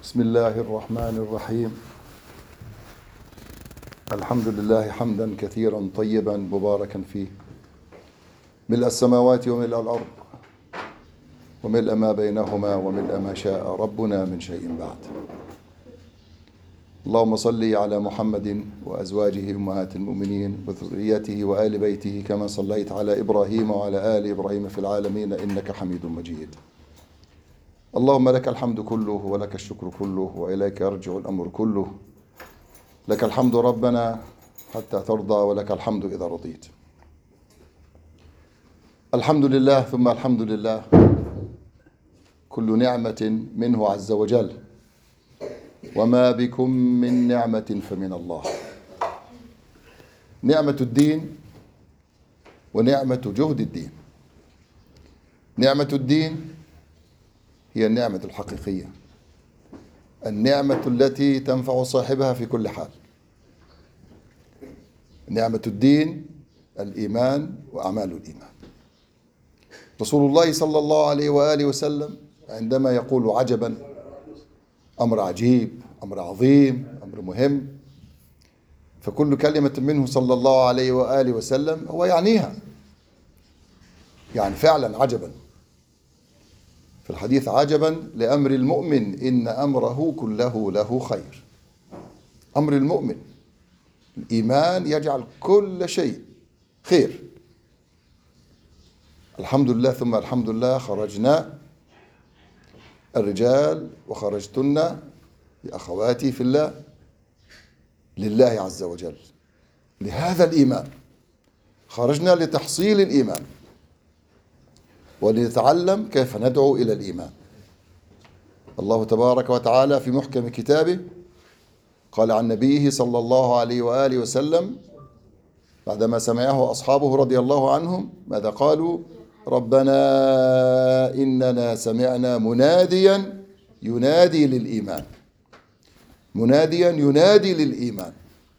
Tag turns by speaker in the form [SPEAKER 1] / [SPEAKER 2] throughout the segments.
[SPEAKER 1] بسم الله الرحمن الرحيم. الحمد لله حمدا كثيرا طيبا مباركا فيه، ملء السماوات وملء الأرض وملء ما بينهما وملء ما شاء ربنا من شيء بعد. اللهم صل على محمد وأزواجه أمهات المؤمنين وذريته وآل بيته كما صليت على إبراهيم وعلى آل إبراهيم في العالمين إنك حميد مجيد. اللهم لك الحمد كله ولك الشكر كله وإليك يرجع الأمر كله. لك الحمد ربنا حتى ترضى ولك الحمد إذا رضيت. الحمد لله ثم الحمد لله، كل نعمة منه عز وجل، وما بكم من نعمة فمن الله. نعمة الدين ونعمة جهد الدين. نعمة الدين هي النعمة الحقيقية، النعمة التي تنفع صاحبها في كل حال. نعمة الدين الإيمان وأعمال الإيمان. رسول الله صلى الله عليه وآله وسلم عندما يقول عجبا، أمر عجيب، أمر عظيم، أمر مهم، فكل كلمة منه صلى الله عليه وآله وسلم هو يعنيها، يعني فعلا عجبا. في الحديث عجبا لأمر المؤمن إن أمره كله له خير. أمر المؤمن الإيمان يجعل كل شيء خير. الحمد لله ثم الحمد لله، خرجنا الرجال وخرجتن يا أخواتي في الله لله عز وجل، لهذا الإيمان. خرجنا لتحصيل الإيمان ولنتعلم كيف ندعو إلى الإيمان. الله تبارك وتعالى في محكم كتابه قال عن نبيه صلى الله عليه وآله وسلم بعدما سمعه أصحابه رضي الله عنهم ماذا قالوا؟ ربنا إننا سمعنا مناديا ينادي للإيمان. مناديا ينادي للإيمان.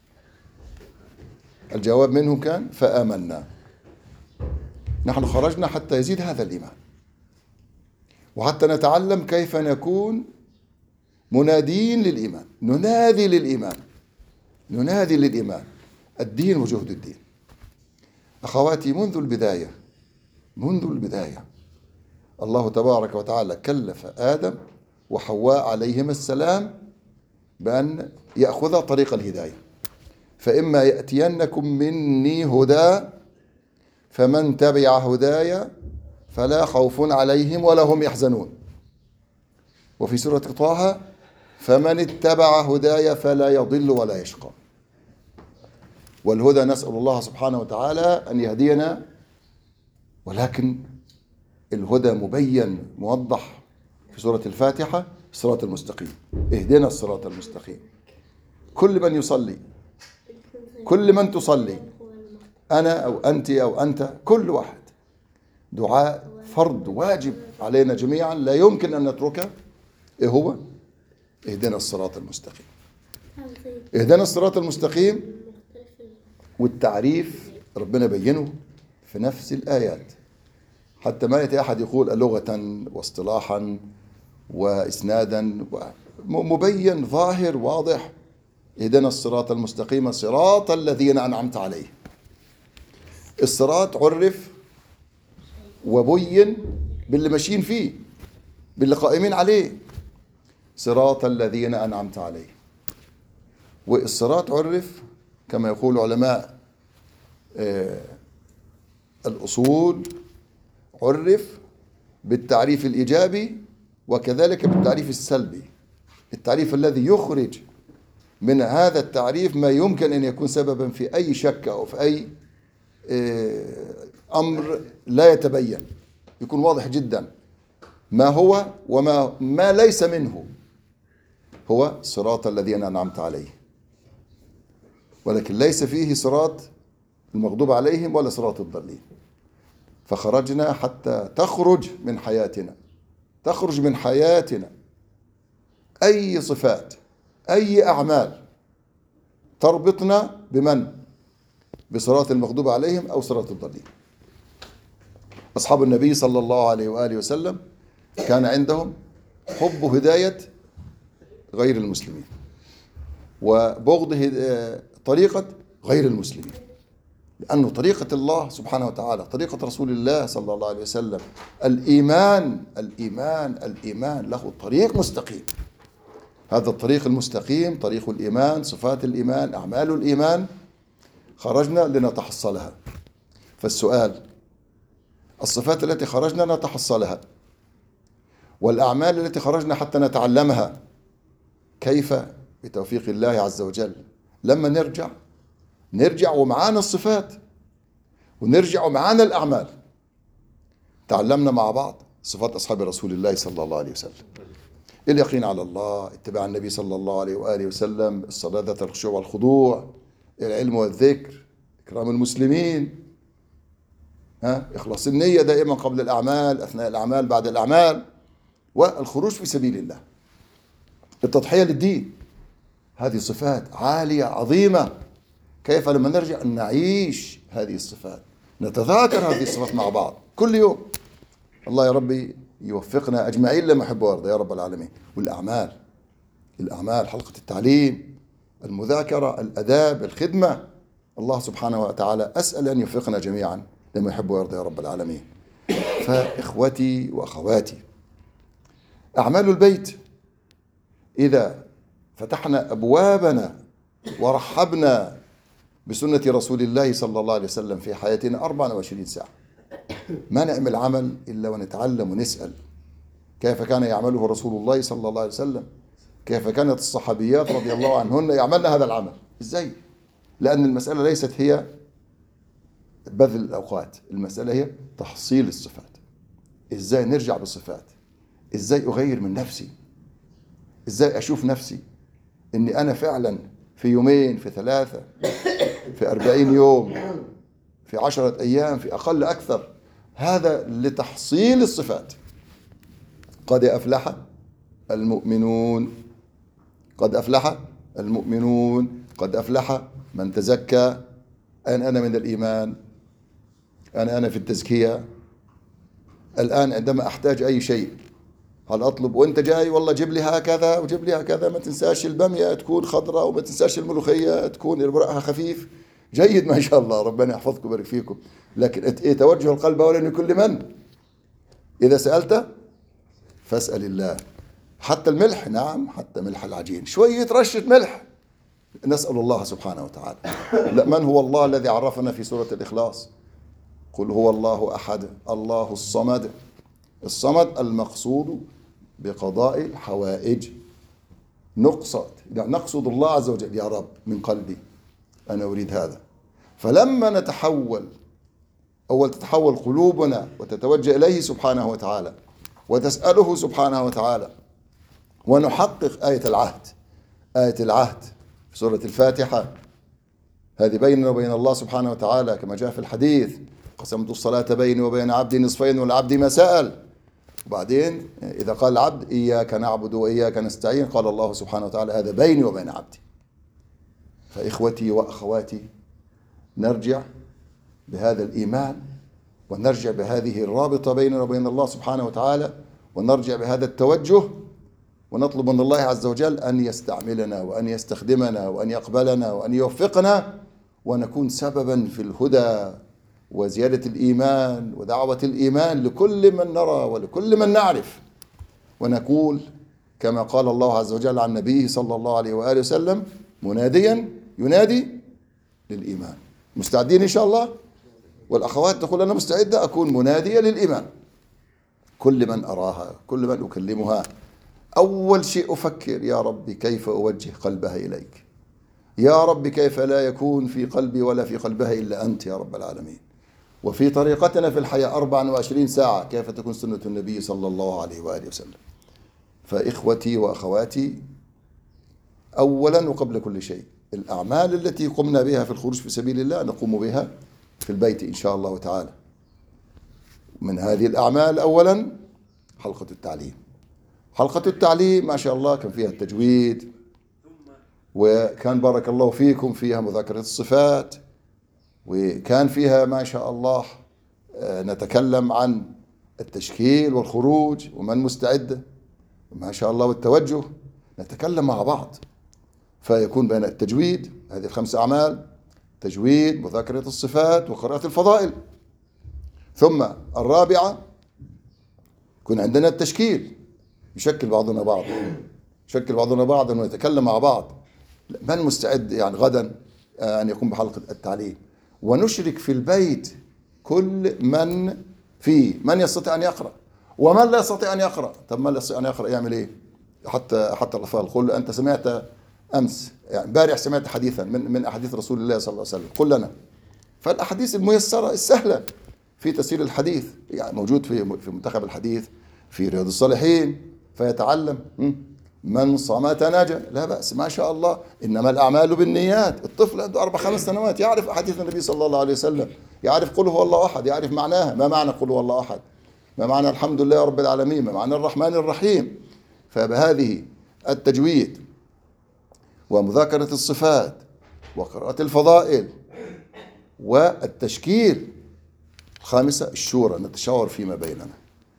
[SPEAKER 1] الجواب منهم كان فآمنا. نحن خرجنا حتى يزيد هذا الإيمان، وحتى نتعلم كيف نكون منادين للإيمان، ننادي للإيمان، ننادي للإيمان، الدين وجهد الدين. أخواتي، منذ البداية الله تبارك وتعالى كلف آدم وحواء عليهما السلام بأن يأخذ طريق الهداية. فإما يأتينكم مني هدى فمن تبع هدايا فلا خوف عليهم ولا هم يحزنون. وفي سورة طه فمن اتبع هدايا فلا يضل ولا يشقى. والهدى نسأل الله سبحانه وتعالى أن يهدينا، ولكن الهدى مبين موضح في سورة الفاتحة، الصراط المستقيم. اهدنا الصراط المستقيم. كل من يصلي، كل من تصلي، أنا أو أنت أو أنت، كل واحد، دعاء فرض واجب علينا جميعا لا يمكن أن نتركه. إيه هو؟ اهدنا الصراط المستقيم. اهدنا الصراط المستقيم. والتعريف ربنا بينه في نفس الآيات، حتى ما يأتي أحد يقول لغة واصطلاحا وإسنادا، مبين ظاهر واضح. اهدنا الصراط المستقيم صراط الذين أنعمت عليهم. الصراط عرف وبين باللي ماشيين فيه، باللي قائمين عليه، صراط الذين أنعمت عليهم. والصراط عرف كما يقول علماء الأصول، عرف بالتعريف الإيجابي وكذلك بالتعريف السلبي. التعريف الذي يخرج من هذا التعريف ما يمكن أن يكون سببا في أي شك أو في أي أمر لا يتبين، يكون واضح جدا ما هو وما ليس منه. هو صراط الذين أنعمت عليه، ولكن ليس فيه صراط المغضوب عليهم ولا صراط الضالين. فخرجنا حتى تخرج من حياتنا أي صفات، أي أعمال تربطنا بمن؟ بصراط المغضوب عليهم أو صراط الضالين. أصحاب النبي صلى الله عليه وآله وسلم كان عندهم حب هداية غير المسلمين، وبغضه طريقة غير المسلمين. لأنه طريقة الله سبحانه وتعالى، طريقة رسول الله صلى الله عليه وسلم، الإيمان له طريق مستقيم. هذا الطريق المستقيم طريق الإيمان، صفات الإيمان، أعمال الإيمان، خرجنا لنتحصلها. فالسؤال: الصفات التي خرجنا نتحصلها والأعمال التي خرجنا حتى نتعلمها، كيف؟ بتوفيق الله عز وجل. لما نرجع ومعانا الصفات، ونرجع ومعانا الأعمال. تعلمنا مع بعض صفات أصحاب رسول الله صلى الله عليه وسلم: اليقين على الله، اتباع النبي صلى الله عليه وآله وسلم، الصلاة ذات الخشوع والخضوع، العلم والذكر، إكرام المسلمين، إخلاص النية دائما قبل الأعمال، أثناء الأعمال، بعد الأعمال، والخروج في سبيل الله، التضحية للدين. هذه صفات عالية عظيمة. كيف لما نرجع نعيش هذه الصفات، نتذاكر هذه الصفات مع بعض كل يوم؟ الله يا ربي يوفقنا أجمعين لما يحب ويرضى يا رب العالمين. والأعمال، حلقة التعليم، المذاكرة، الأداب، الخدمة. الله سبحانه وتعالى أسأل أن يوفقنا جميعا لما يحب ويرضى يا رب العالمين. فإخوتي وأخواتي، أعمال البيت إذا فتحنا أبوابنا ورحبنا بسنة رسول الله صلى الله عليه وسلم في حياتنا 24 ساعة، ما نعمل عمل إلا ونتعلم ونسأل كيف كان يعمله رسول الله صلى الله عليه وسلم، كيف كانت الصحابيات رضي الله عنهن يعملن هذا العمل. إزاي؟ لأن المسألة ليست هي بذل الأوقات، المسألة هي تحصيل الصفات. إزاي نرجع بالصفات؟ إزاي أغير من نفسي؟ إزاي أشوف نفسي إني أنا فعلا في يومين، في 3، في 40 يوم، في 10 أيام، في أقل أكثر، هذا لتحصيل الصفات. قد أفلح المؤمنون، قد أفلح المؤمنون، قد أفلح من تزكى. أنا من الإيمان، أنا في التزكية. الآن عندما أحتاج أي شيء، هل أطلب وأنت جاي والله جيب لي هكذا وجيب لي هكذا، ما تنساش البامية تكون خضراء، وما تنساش الملوخية تكون ربرقها خفيف، جيد ما شاء الله، ربنا يحفظكم ويبارك فيكم. لكن توجه القلب أولا لكل من. إذا سألت فاسأل الله. حتى الملح، نعم، حتى ملح العجين، شوية رشة ملح، نسأل الله سبحانه وتعالى. لا، من هو الله الذي عرفنا في سورة الإخلاص؟ قل هو الله أحد الله الصمد. الصمد المقصود بقضاء الحوائج. نقصد الله عز وجل: يا رب من قلبي أنا أريد هذا. فلما نتحول، تتحول قلوبنا وتتوجه إليه سبحانه وتعالى وتسأله سبحانه وتعالى، ونحقق آية العهد في سورة الفاتحة، هذه بيننا وبين الله سبحانه وتعالى كما جاء في الحديث: قسمت الصلاة بيني وبين عبدي نصفين والعبد ما سأل. وبعدين إذا قال العبد إياك نعبد وإياك نستعين، قال الله سبحانه وتعالى: هذا بيني وبين عبدي. فإخوتي وأخواتي، نرجع بهذا الإيمان، ونرجع بهذه الرابطة بيننا وبين الله سبحانه وتعالى، ونرجع بهذا التوجه، ونطلب من الله عز وجل أن يستعملنا وأن يستخدمنا وأن يقبلنا وأن يوفقنا، ونكون سببا في الهدى وزيادة الإيمان ودعوة الإيمان لكل من نرى ولكل من نعرف. ونقول كما قال الله عز وجل عن نبيه صلى الله عليه وآله وسلم: مناديا ينادي للإيمان. مستعدين إن شاء الله؟ والأخوات تقول: أنا مستعدة أكون منادية للإيمان. كل من أراها، كل من أكلمها، أول شيء أفكر: يا ربي كيف أوجه قلبها إليك، يا رب كيف لا يكون في قلبي ولا في قلبها إلا أنت يا رب العالمين. وفي طريقتنا في الحياة 24 ساعة كيف تكون سنة النبي صلى الله عليه وآله وسلم. فإخوتي وأخواتي، أولا وقبل كل شيء، الأعمال التي قمنا بها في الخروج في سبيل الله نقوم بها في البيت إن شاء الله تعالى. من هذه الأعمال أولا حلقة التعليم ما شاء الله كان فيها التجويد، وكان بارك الله فيكم فيها مذاكرة الصفات، وكان فيها ما شاء الله نتكلم عن التشكيل والخروج ومن مستعد ما شاء الله، والتوجه. نتكلم مع بعض. فيكون بين التجويد، هذه الخمس أعمال: تجويد، مذاكرة الصفات، وقراءة الفضائل. ثم الرابعة يكون عندنا التشكيل، يشكل بعضنا بعضا ونتكلم مع بعض. من مستعد يعني غدا أن يقوم بحلقة التعليم، ونشرك في البيت كل من فيه، من يستطيع أن يقرأ ومن لا يستطيع أن يقرأ. طب من لا يستطيع أن يقرأ يعمل إيه؟ حتى الأطفال، قل أنت سمعت أمس، يعني امبارح سمعت حديثا من أحاديث رسول الله صلى الله عليه وسلم، قل لنا. فالأحاديث الميسرة السهلة في تفسير الحديث، يعني موجود في منتخب الحديث، في رياض الصالحين، فيتعلم. من صمت نجا، لا بأس، ما شاء الله. إنما الأعمال بالنيات. الطفل عنده 4-5 سنوات يعرف أحاديث النبي صلى الله عليه وسلم، يعرف قل هو الله أحد، يعرف معناها. ما معنى قل هو الله أحد؟ ما معنى الحمد لله رب العالمين؟ ما معنى الرحمن الرحيم؟ فبهذه التجويد ومذاكرة الصفات وقراءة الفضائل والتشكيل. الخامسة الشورى، نتشاور فيما بيننا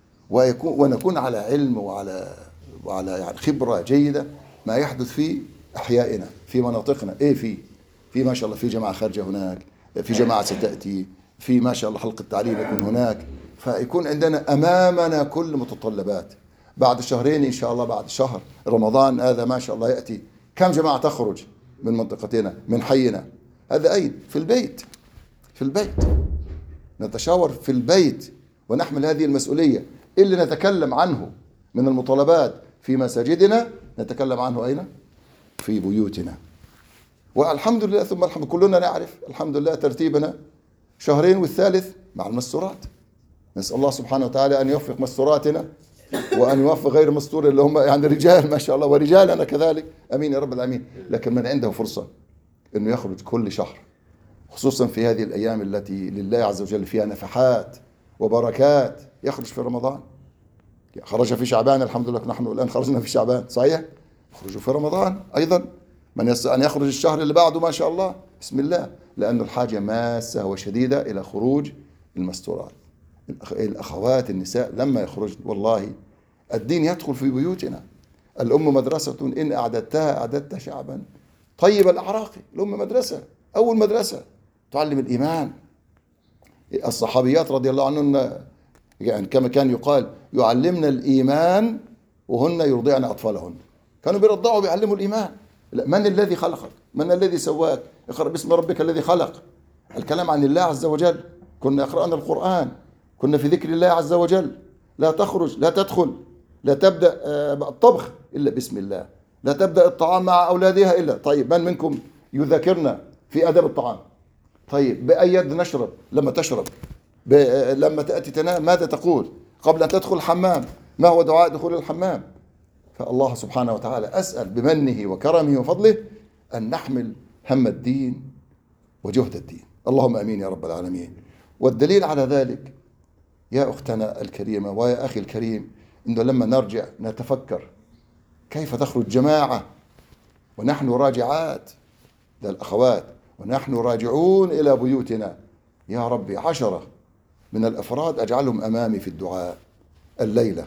[SPEAKER 1] ونكون على علم وعلى يعني خبرة جيدة ما يحدث في أحيائنا، في مناطقنا. في ما شاء الله في جماعة خارجة هناك، في جماعة ستأتي، في ما شاء الله حلقة التعليم يكون هناك. فيكون عندنا أمامنا كل متطلبات. بعد شهرين إن شاء الله، بعد شهر رمضان هذا ما شاء الله يأتي، كم جماعة تخرج من منطقتنا، من حينا؟ هذا أين؟ في البيت. نتشاور في البيت ونحمل هذه المسؤولية. اللي نتكلم عنه من المطالبات في مساجدنا نتكلم عنه أين؟ في بيوتنا. والحمد لله ثم الحمد، كلنا نعرف الحمد لله ترتيبنا شهرين، والثالث مع المستورات. نسأل الله سبحانه وتعالى أن يوفق مستوراتنا وأن يوفق غير مستور اللي هم يعني رجال ما شاء الله، ورجالنا كذلك، أمين يا رب العالمين. لكن من عنده فرصة أنه يخرج كل شهر، خصوصا في هذه الأيام التي لله عز وجل فيها نفحات وبركات، يخرج في رمضان. خرج في شعبان، الحمد لله نحن الآن خرجنا في شعبان، صحيح؟ يخرجوا في رمضان أيضا. من يستطيع أن يخرج الشهر اللي بعده ما شاء الله، بسم الله، لأن الحاجة ماسة وشديدة إلى خروج المستورات. الأخوات النساء لما يخرجن والله الدين يدخل في بيوتنا. الأم مدرسة إن أعددتها شعبا طيب الأعراق. الأم مدرسة، أول مدرسة تعلم الإيمان. الصحابيات رضي الله عنهن يعني كما كان يقال يعلمنا الإيمان وهن يرضعن أطفالهن. كانوا بيرضعوا بيعلموا الإيمان. من الذي خلقك؟ من الذي سواك؟ اقرأ باسم ربك الذي خلق. الكلام عن الله عز وجل. كنا يقرأنا القرآن، كنا في ذكر الله عز وجل. لا تخرج، لا تدخل، لا تبدأ الطبخ إلا بسم الله، لا تبدأ الطعام مع أولادها إلا. طيب من منكم يذكرنا في أدب الطعام؟ طيب بأي يد نشرب لما تشرب؟ لما تأتي تنام ماذا تقول؟ قبل أن تدخل الحمام ما هو دعاء دخول الحمام؟ فالله سبحانه وتعالى أسأل بمنه وكرمه وفضله أن نحمل هم الدين وجهد الدين. اللهم أمين يا رب العالمين. والدليل على ذلك يا أختنا الكريمة ويا أخي الكريم، إنه لما نرجع نتفكر كيف تخرج جماعة ونحن راجعات، للأخوات ونحن راجعون إلى بيوتنا. يا ربي 10 من الأفراد أجعلهم أمامي في الدعاء الليلة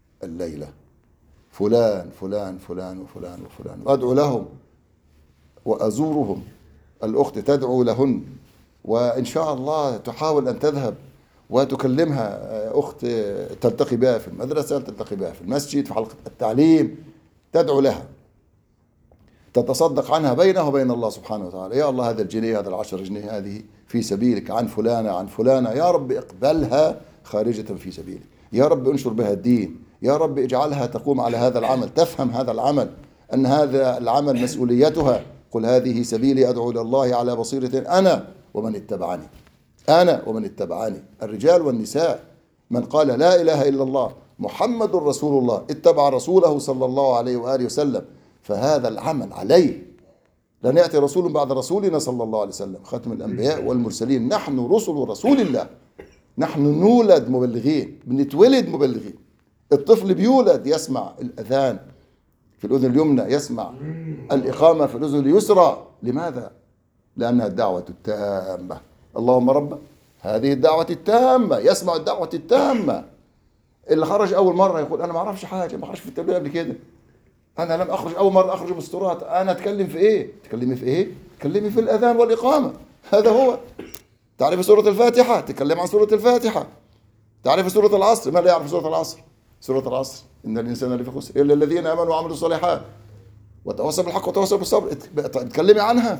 [SPEAKER 1] فلان فلان فلان وفلان وفلان، وأدعو لهم وأزورهم. الأخت تدعو لهن، وإن شاء الله تحاول أن تذهب وتكلمها. أخت تلتقي بها في المدرسة، تلتقي بها في المسجد، في حلقة التعليم، تدعو لها، تتصدق عنها بينها وبين الله سبحانه وتعالى. يا الله هذا الجنيه، هذا 10 جنيه هذه في سبيلك، عن فلانة عن فلانة، يا رب اقبلها خارجة في سبيلك. يا رب انشر بها الدين. يا رب اجعلها تقوم على هذا العمل، تفهم هذا العمل، أن هذا العمل مسؤوليتها. قل هذه سبيلي أدعو إلى الله على بصيرة أنا ومن اتبعني، الرجال والنساء. من قال لا إله إلا الله محمد رسول الله اتبع رسوله صلى الله عليه وآله وسلم، فهذا العمل عليه. لن يأتي رسول بعد رسولنا صلى الله عليه وسلم، خاتم الأنبياء والمرسلين. نحن رسل رسول الله، نحن نولد مبلغين، بنتولد مبلغين. الطفل بيولد يسمع الأذان في الأذن اليمنى، يسمع الإقامة في الأذن اليسرى. لماذا؟ لأنها الدعوة التامة. اللهم رب هذه الدعوة التامة، يسمع الدعوة التامة. اللي خرج أول مرة يقول أنا ما أعرفش حاجة، ما خرجش في التبليغ قبل كده، أنا لم أخرج، أول مرة أخرج مستورات. أنا أتكلم في إيه؟ تكلمي في إيه؟ تكلمي في الأذان والإقامة، هذا هو. تعرف سورة الفاتحة، تكلم عن سورة الفاتحة. تعرف سورة العصر، ما لا يعرف سورة العصر؟ سورة العصر إن الإنسان لفي خسر إلا الذين آمنوا وعملوا الصالحات وتواصوا بالحق وتواصوا بالصبر. تكلمي عنها.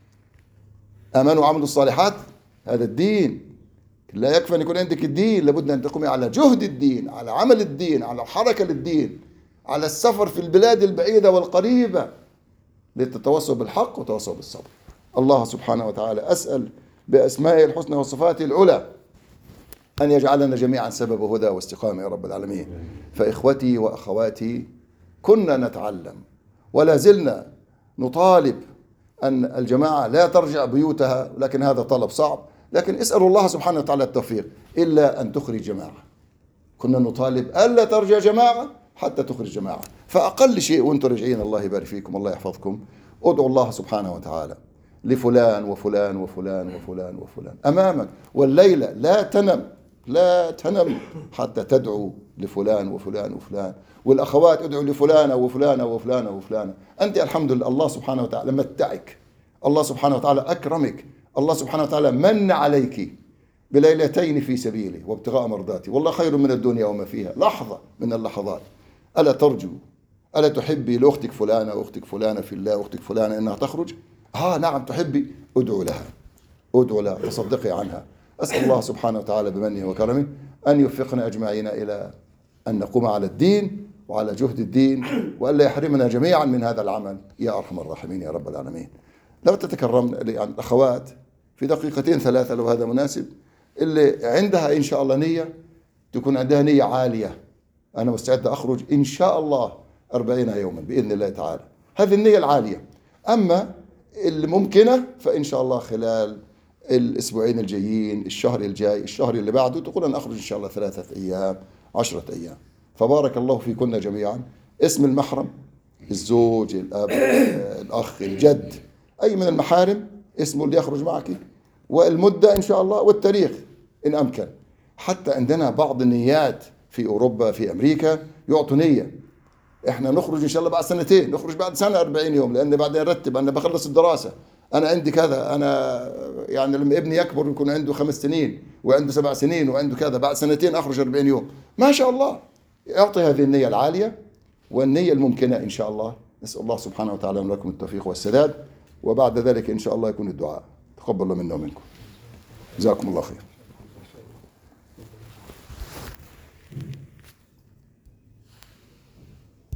[SPEAKER 1] آمنوا وعملوا الصالحات، هذا الدين. لا يكفي أن يكون عندك الدين، لابد أن تقومي على جهد الدين، على عمل الدين، على حركة للدين، على السفر في البلاد البعيدة والقريبة لتتواصوا بالحق وتواصوا بالصبر. الله سبحانه وتعالى أسأل بأسمائه الحسنى وصفاته العلى أن يجعلنا جميعا سبب هدى واستقامة يا رب العالمين. فإخوتي وأخواتي، كنا نتعلم ولا زلنا نطالب أن الجماعة لا ترجع بيوتها، لكن هذا طلب صعب، لكن اسألوا الله سبحانه وتعالى التوفيق إلا أن تخرج جماعة. كنا نطالب ألا ترجع جماعة حتى تخرج جماعة. فأقل شيء وأنتم راجعين، الله يبارك فيكم، الله يحفظكم، ادعوا الله سبحانه وتعالى لفلان وفلان وفلان وفلان وفلان أمامك، والليلة لا تنم حتى تدعو لفلان وفلان وفلان، والأخوات ادعوا لفلانة وفلانة وفلانة وفلانة. أنت الحمد لله الله سبحانه وتعالى متعك، الله سبحانه وتعالى أكرمك، الله سبحانه وتعالى من عليك بليلتين في سبيله وابتغاء مرضاتي، والله خير من الدنيا وما فيها، لحظة من اللحظات. ألا ترجو، ألا تحبي لأختك فلانة وأختك فلانة في الله وأختك فلانة أنها تخرج؟ نعم تحبي، ادعو لها تصدقي عنها. أسأل الله سبحانه وتعالى بمنه وكرمه أن يوفقنا أجمعين إلى أن نقوم على الدين وعلى جهد الدين، وألا يحرمنا جميعا من هذا العمل يا أرحم الراحمين يا رب العالمين. لو تتكرمنا عن الأخوات في دقيقتين ثلاثة لو هذا مناسب، اللي عندها إن شاء الله نية، تكون عندها نية عالية، أنا مستعد أخرج إن شاء الله 40 يوما بإذن الله تعالى، هذه النية العالية. أما الممكنة فإن شاء الله خلال الأسبوعين الجايين، الشهر الجاي، الشهر اللي بعده، تقول أنا أخرج إن شاء الله 3 أيام 10 أيام. فبارك الله فيكن جميعا. اسم المحرم، الزوج، الأب، الأخ، الجد، أي من المحارم اسمه اللي يخرج معك، والمدة إن شاء الله، والتاريخ إن أمكن. حتى عندنا بعض النيات في أوروبا في أمريكا يعطوا نية، إحنا نخرج إن شاء الله بعد 2 سنين، نخرج بعد سنة 40 يوم، لأن بعدين نرتب، أنا بخلص الدراسة، أنا عندي كذا، أنا يعني لما ابني يكبر يكون عنده 5 سنين وعنده 7 سنين وعنده كذا، بعد 2 أخرج 40 يوم، ما شاء الله. يعطي هذه النية العالية والنية الممكنة إن شاء الله. نسأل الله سبحانه وتعالى لكم التوفيق والسداد، وبعد ذلك إن شاء الله يكون الدعاء. تقبل الله منا ومنكم، جزاكم الله خير.